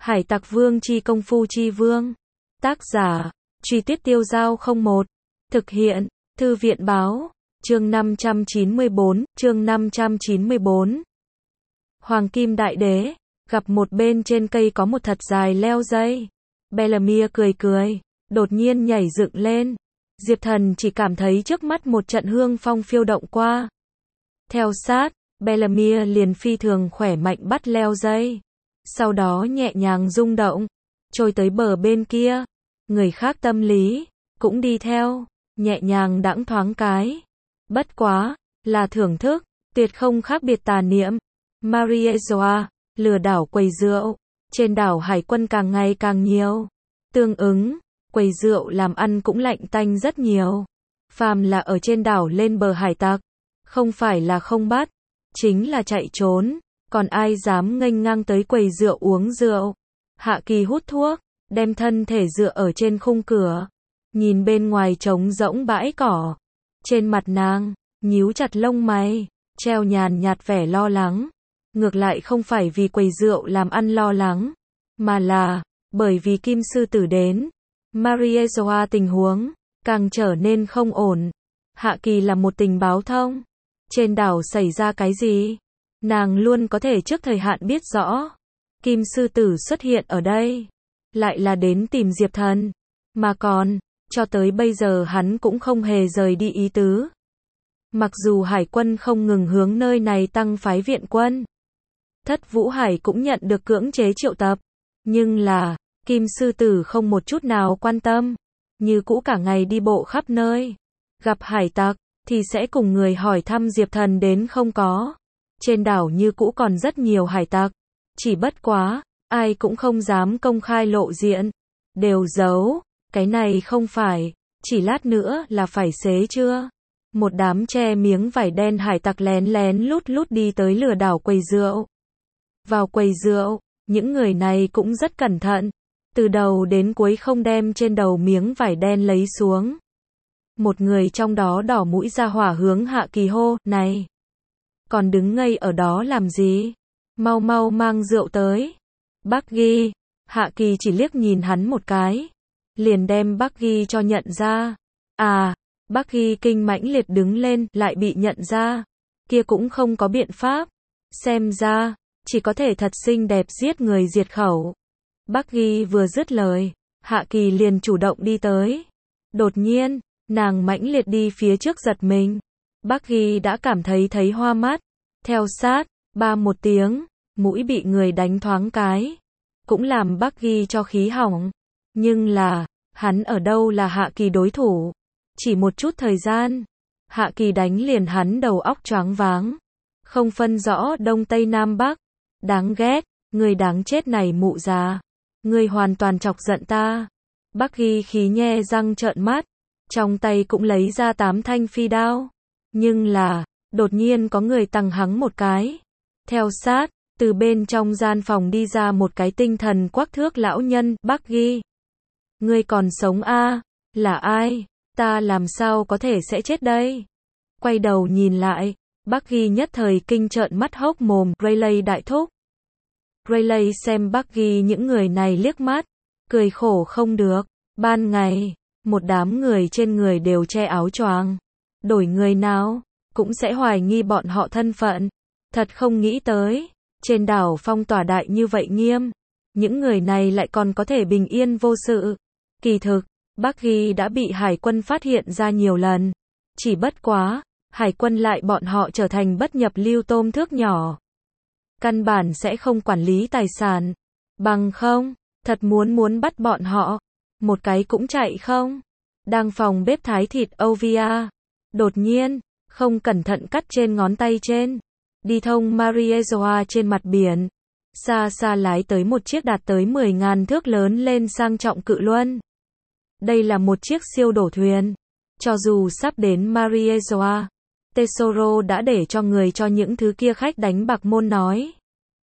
Hải Tặc Vương chi công phu chi vương. Tác giả, Truy Tuyết Tiêu Giao 01. Thực hiện, Thư viện báo, chương 594. Hoàng Kim Đại Đế, gặp một bên trên cây có một thật dài leo dây. Bellamia cười cười, đột nhiên nhảy dựng lên. Diệp Thần chỉ cảm thấy trước mắt một trận hương phong phiêu động qua. Theo sát, Bellamia liền phi thường khỏe mạnh bắt leo dây. Sau đó nhẹ nhàng rung động, trôi tới bờ bên kia. Người khác tâm lý, cũng đi theo, nhẹ nhàng đãng thoáng cái. Bất quá, là thưởng thức, tuyệt không khác biệt tà niệm. Mariezoa, lừa đảo quầy rượu, trên đảo hải quân càng ngày càng nhiều. Tương ứng, quầy rượu làm ăn cũng lạnh tanh rất nhiều. Phàm là ở trên đảo lên bờ hải tặc, không phải là không bắt, chính là chạy trốn, còn ai dám nghênh ngang tới quầy rượu uống rượu. Hạ Kỳ hút thuốc, đem thân thể dựa ở trên khung cửa, nhìn bên ngoài trống rỗng bãi cỏ. Trên mặt nàng, nhíu chặt lông mày, treo nhàn nhạt vẻ lo lắng. Ngược lại không phải vì quầy rượu làm ăn lo lắng, mà là bởi vì Kim Sư Tử đến. Mariezoa tình huống càng trở nên không ổn. Hạ Kỳ là một tình báo thông. Trên đảo xảy ra cái gì, nàng luôn có thể trước thời hạn biết rõ. Kim Sư Tử xuất hiện ở đây, lại là đến tìm Diệp Thần, mà còn, cho tới bây giờ hắn cũng không hề rời đi ý tứ. Mặc dù hải quân không ngừng hướng nơi này tăng phái viện quân, Thất Vũ Hải cũng nhận được cưỡng chế triệu tập, nhưng là, Kim Sư Tử không một chút nào quan tâm, như cũ cả ngày đi bộ khắp nơi. Gặp hải tặc, thì sẽ cùng người hỏi thăm Diệp Thần đến không có. Trên đảo như cũ còn rất nhiều hải tặc, chỉ bất quá, ai cũng không dám công khai lộ diện, đều giấu, cái này không phải, chỉ lát nữa là phải xế chưa. Một đám che miếng vải đen hải tặc lén lén lút lút đi tới lừa đảo quầy rượu. Vào quầy rượu, những người này cũng rất cẩn thận, từ đầu đến cuối không đem trên đầu miếng vải đen lấy xuống. Một người trong đó đỏ mũi ra hỏa hướng Hạ Kỳ hô, này, còn đứng ngây ở đó làm gì? Mau mau mang rượu tới. Bucky, Hạ Kỳ chỉ liếc nhìn hắn một cái, liền đem Bucky cho nhận ra. À, Bucky kinh mãnh liệt đứng lên, lại bị nhận ra. Kia cũng không có biện pháp. Xem ra, chỉ có thể thật xinh đẹp giết người diệt khẩu. Bucky vừa dứt lời, Hạ Kỳ liền chủ động đi tới. Đột nhiên, nàng mãnh liệt đi phía trước giật mình. Bucky đã cảm thấy hoa mắt. Theo sát, ba một tiếng, mũi bị người đánh thoáng cái. Cũng làm Bucky cho khí hỏng. Nhưng là, hắn ở đâu là Hạ Kỳ đối thủ. Chỉ một chút thời gian, Hạ Kỳ đánh liền hắn đầu óc choáng váng. Không phân rõ đông tây nam bắc. Đáng ghét, người đáng chết này mụ già. Người hoàn toàn chọc giận ta. Bucky khí nhe răng trợn mắt. Trong tay cũng lấy ra 8 thanh phi đao. Nhưng là, đột nhiên có người tằng hắng một cái. Theo sát, từ bên trong gian phòng đi ra một cái tinh thần quắc thước lão nhân. Bucky, ngươi còn sống à? Là ai? Ta làm sao có thể sẽ chết đây? Quay đầu nhìn lại, Bucky nhất thời kinh trợn mắt hốc mồm. Rayleigh đại thúc. Rayleigh xem Bucky những người này liếc mắt, cười khổ không được. Ban ngày, một đám người trên người đều che áo choàng, đổi người nào cũng sẽ hoài nghi bọn họ thân phận. Thật không nghĩ tới, trên đảo phong tỏa đại như vậy nghiêm, những người này lại còn có thể bình yên vô sự. Kỳ thực, Bucky đã bị hải quân phát hiện ra nhiều lần, chỉ bất quá, hải quân lại bọn họ trở thành bất nhập lưu tôm thước nhỏ. Căn bản sẽ không quản lý tài sản, bằng không, thật muốn bắt bọn họ, một cái cũng chạy không. Đang phòng bếp thái thịt Ovia, đột nhiên, không cẩn thận cắt trên ngón tay trên. Đi thông Mariezoa trên mặt biển, xa xa lái tới một chiếc đạt tới 10.000 thước lớn lên sang trọng cự luân. Đây là một chiếc siêu đổ thuyền. Cho dù sắp đến Mariezoa, Tesoro đã để cho người cho những thứ kia khách đánh bạc môn nói.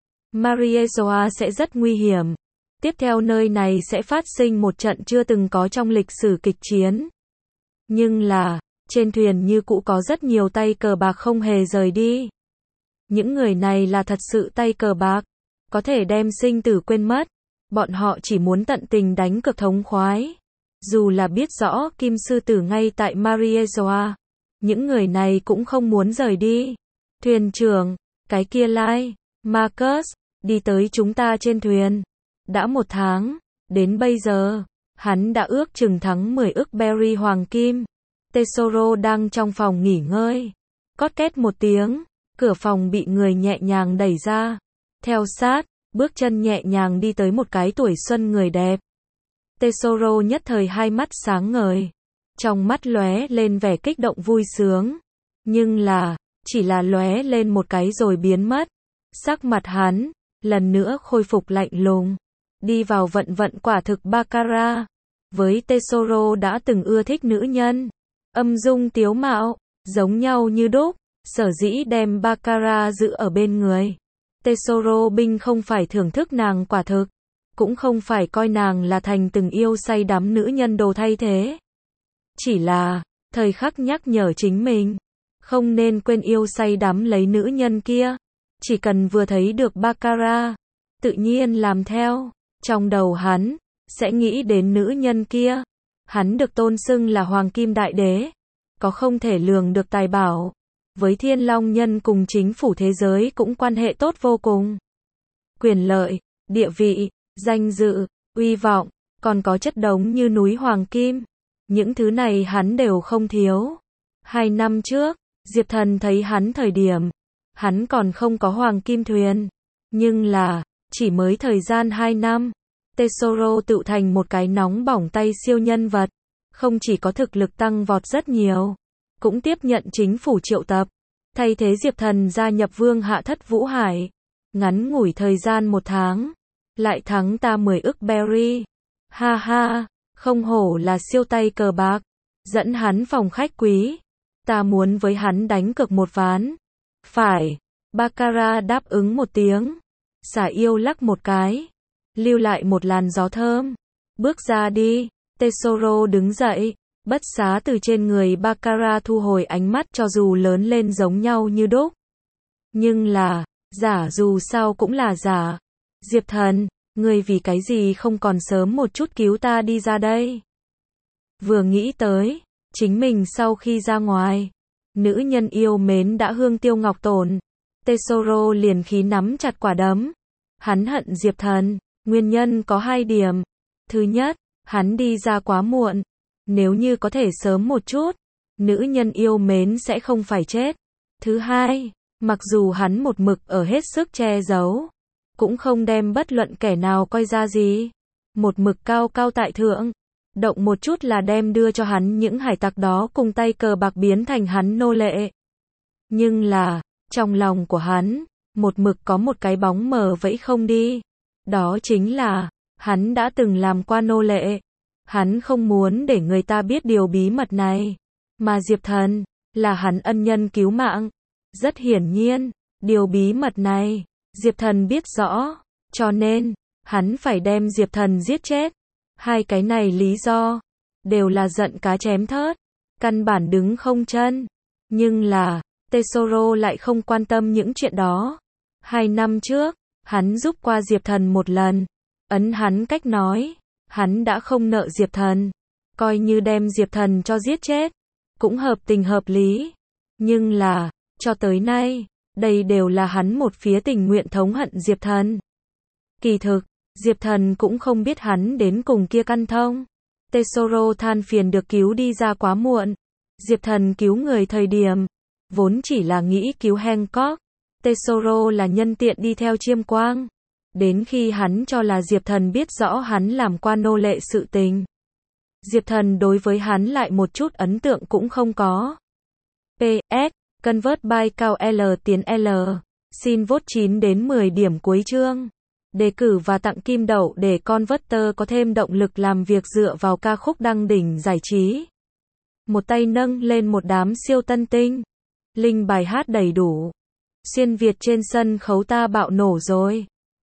Mariezoa sẽ rất nguy hiểm. Tiếp theo nơi này sẽ phát sinh một trận chưa từng có trong lịch sử kịch chiến. Nhưng là, trên thuyền như cũ có rất nhiều tay cờ bạc không hề rời đi. Những người này là thật sự tay cờ bạc, có thể đem sinh tử quên mất. Bọn họ chỉ muốn tận tình đánh cược thống khoái. Dù là biết rõ Kim Sư Tử ngay tại Mariejoa, những người này cũng không muốn rời đi. Thuyền trưởng, cái kia lai, Marcus, đi tới chúng ta trên thuyền. Đã 1 tháng, đến bây giờ, hắn đã ước chừng thắng 10 ức berry hoàng kim. Tesoro đang trong phòng nghỉ ngơi. Cót két một tiếng, cửa phòng bị người nhẹ nhàng đẩy ra. Theo sát, bước chân nhẹ nhàng đi tới một cái tuổi xuân người đẹp. Tesoro nhất thời hai mắt sáng ngời. Trong mắt lóe lên vẻ kích động vui sướng. Nhưng là, chỉ là lóe lên một cái rồi biến mất. Sắc mặt hắn, lần nữa khôi phục lạnh lùng. Đi vào vận vận quả thực baccarat. Với Tesoro đã từng ưa thích nữ nhân. Âm dung tiếu mạo, giống nhau như đúc. Sở dĩ đem baccarat giữ ở bên người. Tesoro binh không phải thưởng thức nàng quả thực. Cũng không phải coi nàng là thành từng yêu say đắm nữ nhân đồ thay thế. Chỉ là, thời khắc nhắc nhở chính mình. Không nên quên yêu say đắm lấy nữ nhân kia. Chỉ cần vừa thấy được baccarat, tự nhiên làm theo. Trong đầu hắn, sẽ nghĩ đến nữ nhân kia. Hắn được tôn xưng là Hoàng Kim Đại Đế. Có không thể lường được tài bảo. Với Thiên Long Nhân cùng chính phủ thế giới cũng quan hệ tốt vô cùng. Quyền lợi, địa vị, danh dự, uy vọng, còn có chất đống như núi hoàng kim. Những thứ này hắn đều không thiếu. 2 năm trước, Diệp Thần thấy hắn thời điểm, hắn còn không có hoàng kim thuyền. Nhưng là, chỉ mới thời gian 2 năm, Tesoro tự thành một cái nóng bỏng tay siêu nhân vật. Không chỉ có thực lực tăng vọt rất nhiều, cũng tiếp nhận chính phủ triệu tập. Thay thế Diệp Thần gia nhập Vương Hạ Thất Vũ Hải. Ngắn ngủi thời gian 1 tháng, lại thắng ta 10 ức berry. Ha ha, không hổ là siêu tay cờ bạc. Dẫn hắn phòng khách quý. Ta muốn với hắn đánh cược 1 ván. Phải. Baccarat đáp ứng một tiếng. Xả yêu lắc một cái. Lưu lại một làn gió thơm. Bước ra đi. Tesoro đứng dậy. Bất xá từ trên người Baccarat thu hồi ánh mắt cho dù lớn lên giống nhau như đúc. Nhưng là, giả dù sao cũng là giả. Diệp Thần, ngươi vì cái gì không còn sớm một chút cứu ta đi ra đây? Vừa nghĩ tới, chính mình sau khi ra ngoài, nữ nhân yêu mến đã hương tiêu ngọc tổn. Tesoro liền khí nắm chặt quả đấm. Hắn hận Diệp Thần, nguyên nhân có 2 điểm. Thứ nhất, hắn đi ra quá muộn. Nếu như có thể sớm một chút, nữ nhân yêu mến sẽ không phải chết. Thứ hai, mặc dù hắn một mực ở hết sức che giấu, cũng không đem bất luận kẻ nào coi ra gì. Một mực cao cao tại thượng, động một chút là đem đưa cho hắn những hải tặc đó cùng tay cờ bạc biến thành hắn nô lệ. Nhưng là, trong lòng của hắn, một mực có một cái bóng mờ vẫy không đi. Đó chính là, hắn đã từng làm qua nô lệ. Hắn không muốn để người ta biết điều bí mật này. Mà Diệp Thần, là hắn ân nhân cứu mạng. Rất hiển nhiên, điều bí mật này, Diệp Thần biết rõ. Cho nên, hắn phải đem Diệp Thần giết chết. 2 cái này lý do, đều là giận cá chém thớt. Căn bản đứng không chân. Nhưng là, Tesoro lại không quan tâm những chuyện đó. 2 năm trước, hắn giúp qua Diệp Thần một lần. Ấn hắn cách nói. Hắn đã không nợ Diệp Thần. Coi như đem Diệp Thần cho giết chết. Cũng hợp tình hợp lý. Nhưng là, cho tới nay, đây đều là hắn một phía tình nguyện thống hận Diệp Thần. Kỳ thực, Diệp Thần cũng không biết hắn đến cùng kia căn thông. Tesoro than phiền được cứu đi ra quá muộn. Diệp Thần cứu người thời điểm, vốn chỉ là nghĩ cứu Hancock. Tesoro là nhân tiện đi theo Chiêm Quang. Đến khi hắn cho là Diệp Thần biết rõ hắn làm qua nô lệ sự tình. Diệp Thần đối với hắn lại một chút ấn tượng cũng không có. PS, Convert by cao L tiến L. Xin vote 9 đến 10 điểm cuối chương. Đề cử và tặng kim đậu để Converter có thêm động lực làm việc dựa vào ca khúc đăng đỉnh giải trí. Một tay nâng lên một đám siêu tân tinh. Link bài hát đầy đủ. Xuyên Việt trên sân khấu ta bạo nổ rồi.